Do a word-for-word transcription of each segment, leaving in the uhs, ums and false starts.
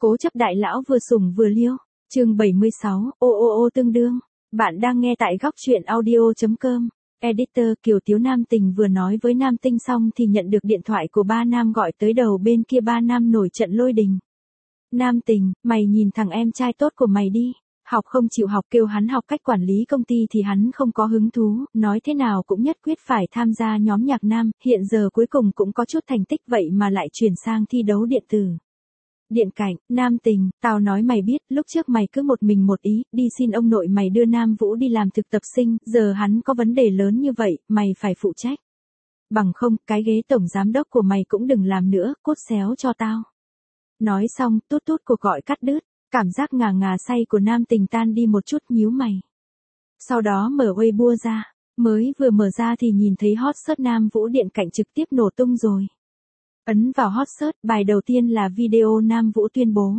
Cố chấp đại lão vừa sủng vừa liêu. Chương bảy mươi sáu, ô ô ô tương đương. Bạn đang nghe tại góc truyện audio chấm com. Editor Kiều Tiếu Nam Tình vừa nói với Nam Tinh xong thì nhận được điện thoại của ba Nam gọi tới đầu bên kia. Ba Nam nổi trận lôi đình. Nam Tình, mày nhìn thằng em trai tốt của mày đi. Học không chịu học, kêu hắn học cách quản lý công ty thì hắn không có hứng thú, nói thế nào cũng nhất quyết phải tham gia nhóm nhạc nam, hiện giờ cuối cùng cũng có chút thành tích vậy mà lại chuyển sang thi đấu điện tử. Điện cảnh, Nam Tình, tao nói mày biết, lúc trước mày cứ một mình một ý, đi xin ông nội mày đưa Nam Vũ đi làm thực tập sinh, giờ hắn có vấn đề lớn như vậy, mày phải phụ trách. Bằng không, cái ghế tổng giám đốc của mày cũng đừng làm nữa, cốt xéo cho tao. Nói xong, tút tút cuộc gọi cắt đứt, cảm giác ngà ngà say của Nam Tình tan đi một chút, nhíu mày. Sau đó mở Weibo ra, mới vừa mở ra thì nhìn thấy hot search Nam Vũ điện cảnh trực tiếp nổ tung rồi. Ấn vào hot search, bài đầu tiên là video Nam Vũ tuyên bố.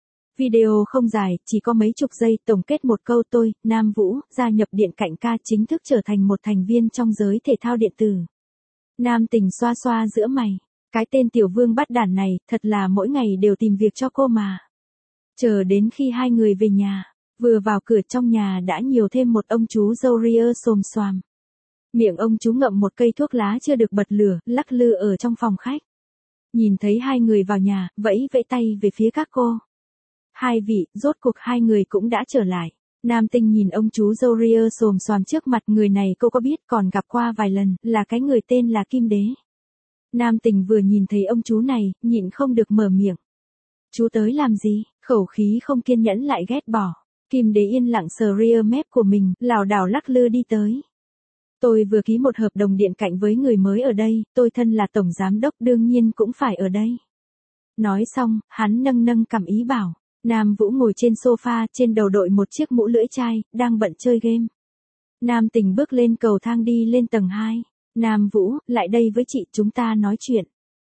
Video không dài, chỉ có mấy chục giây, tổng kết một câu: tôi, Nam Vũ, gia nhập điện cảnh ca, chính thức trở thành một thành viên trong giới thể thao điện tử. Nam Tình xoa xoa giữa mày. Cái tên tiểu vương bắt đản này, thật là mỗi ngày đều tìm việc cho cô mà. Chờ đến khi hai người về nhà, vừa vào cửa trong nhà đã nhiều thêm một ông chú râu ria xồm xoàm. Miệng ông chú ngậm một cây thuốc lá chưa được bật lửa, lắc lư ở trong phòng khách. Nhìn thấy hai người vào nhà, vẫy vẫy tay về phía các cô. Hai vị, rốt cuộc hai người cũng đã trở lại. Nam Tinh nhìn ông chú râu ria xồm xoàm trước mặt, người này cô có biết, còn gặp qua vài lần, là cái người tên là Kim Đế. Nam Tình vừa nhìn thấy ông chú này, nhịn không được mở miệng. Chú tới làm gì? Khẩu khí không kiên nhẫn lại ghét bỏ. Kim Đế yên lặng sờ rear mép của mình, lảo đảo lắc lư đi tới. Tôi vừa ký một hợp đồng điện cạnh với người mới ở đây, tôi thân là tổng giám đốc đương nhiên cũng phải ở đây. Nói xong, hắn nâng nâng cằm ý bảo. Nam Vũ ngồi trên sofa, trên đầu đội một chiếc mũ lưỡi chai, đang bận chơi game. Nam Tình bước lên cầu thang đi lên tầng hai. Nam Vũ, lại đây với chị, chúng ta nói chuyện.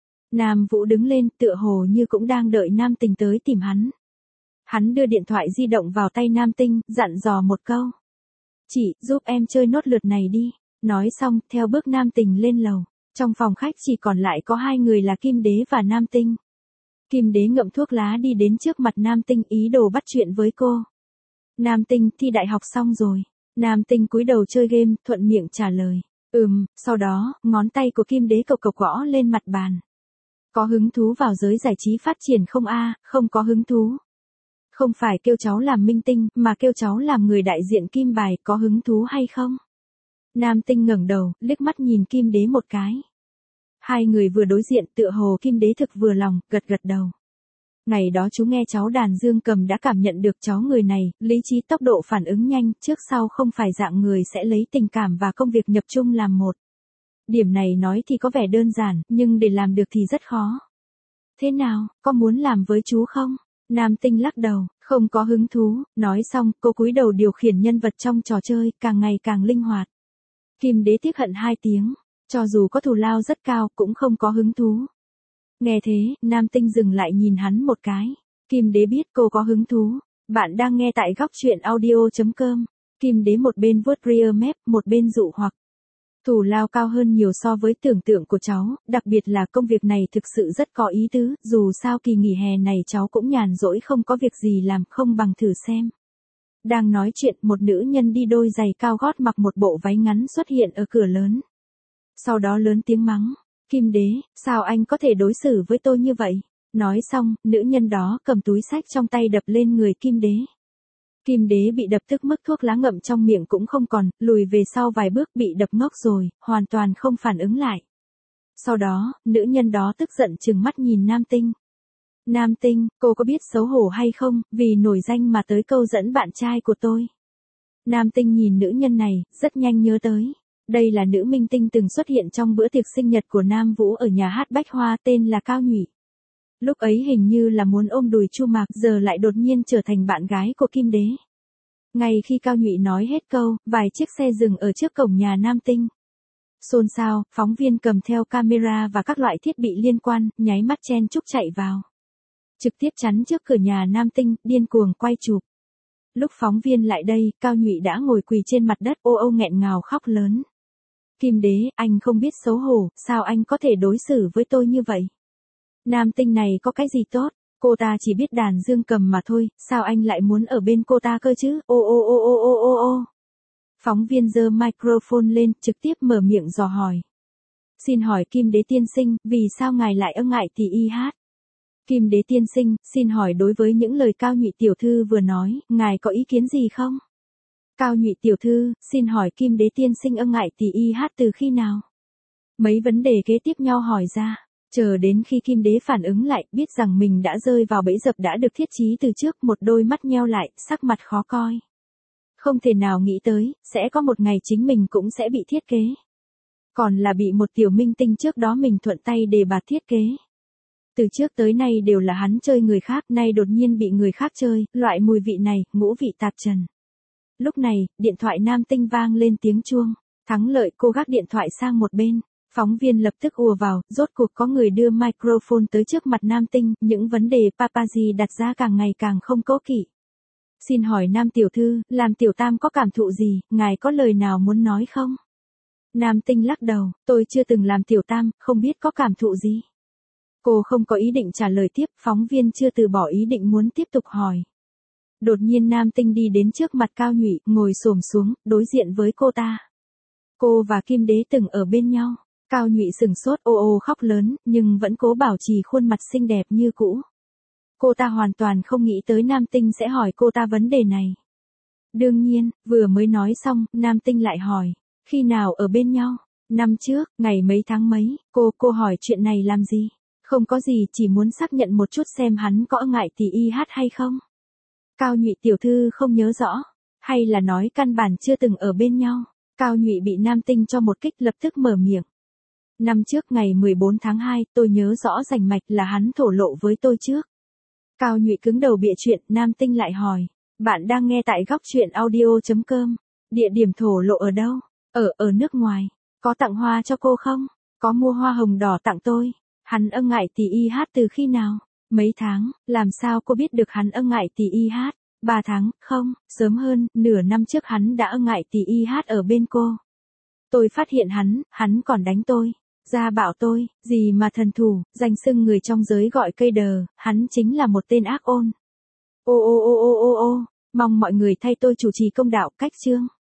Nam Vũ đứng lên, tựa hồ như cũng đang đợi Nam Tình tới tìm hắn. Hắn đưa điện thoại di động vào tay Nam Tinh, dặn dò một câu. Chị, giúp em chơi nốt lượt này đi. Nói xong, theo bước Nam Tình lên lầu. Trong phòng khách chỉ còn lại có hai người là Kim Đế và Nam Tinh. Kim Đế ngậm thuốc lá đi đến trước mặt Nam Tinh, ý đồ bắt chuyện với cô. Nam Tinh, thi đại học xong rồi. Nam Tinh cúi đầu chơi game, thuận miệng trả lời. Ừm, sau đó, ngón tay của Kim Đế cộc cộc gõ lên mặt bàn. Có hứng thú vào giới giải trí phát triển không a? Không có hứng thú. Không phải kêu cháu làm minh tinh, mà kêu cháu làm người đại diện Kim Bài, có hứng thú hay không? Nam Tinh ngẩng đầu, liếc mắt nhìn Kim Đế một cái. Hai người vừa đối diện, tựa hồ Kim Đế thực vừa lòng, gật gật đầu. Ngày đó chú nghe cháu đàn dương cầm đã cảm nhận được cháu người này, lý trí, tốc độ phản ứng nhanh, trước sau không phải dạng người sẽ lấy tình cảm và công việc nhập chung làm một. Điểm này nói thì có vẻ đơn giản, nhưng để làm được thì rất khó. Thế nào, có muốn làm với chú không? Nam Tinh lắc đầu, không có hứng thú. Nói xong, cô cúi đầu điều khiển nhân vật trong trò chơi, càng ngày càng linh hoạt. Kim Đế tiếc hận hai tiếng, cho dù có thù lao rất cao, cũng không có hứng thú. Nghe thế, Nam Tinh dừng lại nhìn hắn một cái. Kim Đế biết cô có hứng thú. Bạn đang nghe tại góc truyện audio chấm com. Kim Đế một bên vuốt rear mép, một bên dụ hoặc. Thù lao cao hơn nhiều so với tưởng tượng của cháu, đặc biệt là công việc này thực sự rất có ý tứ, dù sao kỳ nghỉ hè này cháu cũng nhàn rỗi không có việc gì làm, không bằng thử xem. Đang nói chuyện, một nữ nhân đi đôi giày cao gót mặc một bộ váy ngắn xuất hiện ở cửa lớn. Sau đó lớn tiếng mắng. Kim Đế, sao anh có thể đối xử với tôi như vậy? Nói xong, nữ nhân đó cầm túi xách trong tay đập lên người Kim Đế. Kim Đế bị đập tức mức thuốc lá ngậm trong miệng cũng không còn, lùi về sau vài bước, bị đập ngốc rồi, hoàn toàn không phản ứng lại. Sau đó, nữ nhân đó tức giận trừng mắt nhìn Nam Tinh. Nam Tinh, cô có biết xấu hổ hay không, vì nổi danh mà tới câu dẫn bạn trai của tôi. Nam Tinh nhìn nữ nhân này, rất nhanh nhớ tới. Đây là nữ minh tinh từng xuất hiện trong bữa tiệc sinh nhật của Nam Vũ ở nhà hát Bách Hoa, tên là Cao Nhụy. Lúc ấy hình như là muốn ôm đùi Chu Mạc, giờ lại đột nhiên trở thành bạn gái của Kim Đế. Ngay khi Cao Nhụy nói hết câu, vài chiếc xe dừng ở trước cổng nhà Nam Tinh. Xôn xao, phóng viên cầm theo camera và các loại thiết bị liên quan, nháy mắt chen chúc chạy vào. Trực tiếp chắn trước cửa nhà Nam Tinh, điên cuồng quay chụp. Lúc phóng viên lại đây, Cao Nhụy đã ngồi quỳ trên mặt đất, ô ô nghẹn ngào khóc lớn. Kim Đế, anh không biết xấu hổ, sao anh có thể đối xử với tôi như vậy? Nam Tinh này có cái gì tốt? Cô ta chỉ biết đàn dương cầm mà thôi, sao anh lại muốn ở bên cô ta cơ chứ? Ô ô ô ô ô ô ô. Phóng viên giơ microphone lên, trực tiếp mở miệng dò hỏi. Xin hỏi Kim Đế tiên sinh, vì sao ngài lại ân ngại tỷ y hát? Kim Đế tiên sinh, xin hỏi đối với những lời Cao Nhụy tiểu thư vừa nói, ngài có ý kiến gì không? Cao Nhụy tiểu thư, xin hỏi Kim Đế tiên sinh ân ngại tỷ y hát từ khi nào? Mấy vấn đề kế tiếp nhau hỏi ra, chờ đến khi Kim Đế phản ứng lại, biết rằng mình đã rơi vào bẫy dập đã được thiết trí từ trước, một đôi mắt nheo lại, sắc mặt khó coi. Không thể nào nghĩ tới, sẽ có một ngày chính mình cũng sẽ bị thiết kế. Còn là bị một tiểu minh tinh trước đó mình thuận tay đề bạt thiết kế. Từ trước tới nay đều là hắn chơi người khác, nay đột nhiên bị người khác chơi, loại mùi vị này, ngũ vị tạp trần. Lúc này, điện thoại nam tinh vang lên tiếng chuông. Thắng Lợi cô gác điện thoại sang một bên. Phóng viên lập tức ùa vào, rốt cuộc có người đưa microphone tới trước mặt nam tinh, những vấn đề paparazzi đặt ra càng ngày càng không cố kỵ. Xin hỏi nam tiểu thư, làm tiểu tam có cảm thụ gì, ngài có lời nào muốn nói không? Nam tinh lắc đầu, tôi chưa từng làm tiểu tam, không biết có cảm thụ gì. Cô không có ý định trả lời tiếp, phóng viên chưa từ bỏ ý định muốn tiếp tục hỏi. Đột nhiên nam tinh đi đến trước mặt Cao Nhụy, ngồi xổm xuống, đối diện với cô ta. Cô và Kim Đế từng ở bên nhau. Cao Nhụy sừng sốt ô ô khóc lớn, nhưng vẫn cố bảo trì khuôn mặt xinh đẹp như cũ. Cô ta hoàn toàn không nghĩ tới nam tinh sẽ hỏi cô ta vấn đề này. Đương nhiên, vừa mới nói xong, nam tinh lại hỏi, khi nào ở bên nhau? Năm trước, ngày mấy tháng mấy, cô, cô hỏi chuyện này làm gì? Không có gì, chỉ muốn xác nhận một chút xem hắn có ngại tỷ y hát hay không? Cao Nhụy tiểu thư không nhớ rõ, hay là nói căn bản chưa từng ở bên nhau? Cao Nhụy bị nam tinh cho một kích lập tức mở miệng. Năm trước ngày mười bốn tháng hai, tôi nhớ rõ rành mạch là hắn thổ lộ với tôi trước. Cao Nhụy cứng đầu bịa chuyện, nam tinh lại hỏi. Bạn đang nghe tại góc chuyện audio chấm com. Địa điểm thổ lộ ở đâu? Ở, ở nước ngoài. Có tặng hoa cho cô không? Có mua hoa hồng đỏ tặng tôi. Hắn ân ngại tỷ y hát từ khi nào? Mấy tháng, làm sao cô biết được hắn ân ngại tỷ y hát? Ba tháng, không, sớm hơn, nửa năm trước hắn đã ân ngại tỷ y hát ở bên cô. Tôi phát hiện hắn, hắn còn đánh tôi. Ra bảo tôi, gì mà thần thủ, danh xưng người trong giới gọi cây đờ, hắn chính là một tên ác ôn. Ô ô ô ô ô ô, mong mọi người thay tôi chủ trì công đạo cách chương.